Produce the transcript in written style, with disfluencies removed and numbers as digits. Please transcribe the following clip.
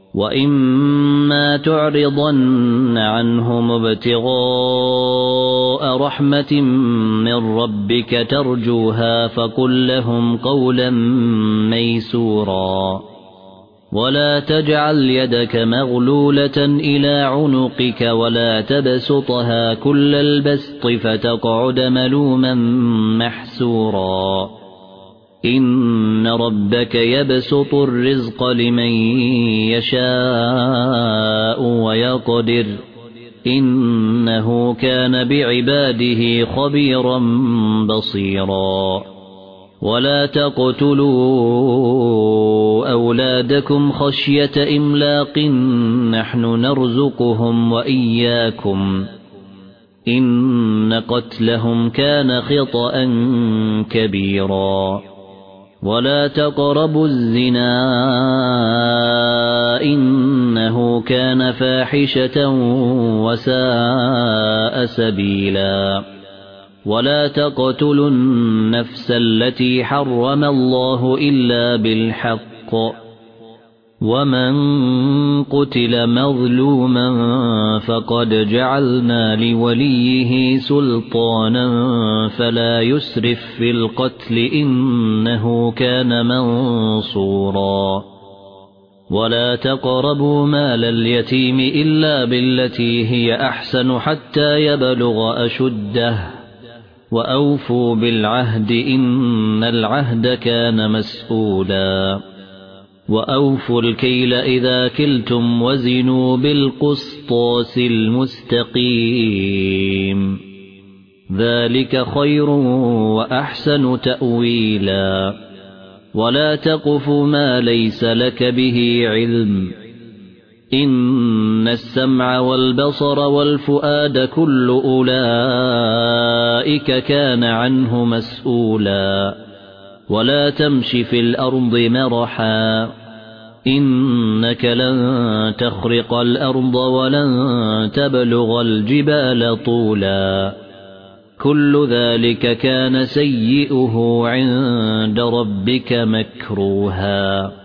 وإما تعرضن عنهم ابتغاء رحمة من ربك ترجوها فقل لهم قولا ميسورا ولا تجعل يدك مغلولة إلى عنقك ولا تبسطها كل البسط فتقعد ملوما محسورا إن ربك يبسط الرزق لمن يشاء ويقدر إنه كان بعباده خبيرا بصيرا ولا تقتلوا أولادكم خشية إملاق نحن نرزقهم وإياكم إن قتلهم كان خطأ كبيرا ولا تقربوا الزنا إنه كان فاحشة وساء سبيلا ولا تقتلوا النفس التي حرم الله إلا بالحق ومن قتل مظلوما فقد جعلنا لوليه سلطانا فلا يسرف في القتل إنه كان منصورا ولا تقربوا مال اليتيم إلا بالتي هي أحسن حتى يبلغ أشده وأوفوا بالعهد إن العهد كان مسؤولا وأوفوا الكيل إذا كلتم وزنوا بالقسطاس المستقيم ذلك خير وأحسن تأويلا ولا تقف ما ليس لك به علم إن السمع والبصر والفؤاد كل أولئك كان عنه مسؤولا ولا تمش في الأرض مرحا إنك لن تخرق الأرض ولن تبلغ الجبال طولا كل ذلك كان سيئه عند ربك مكروها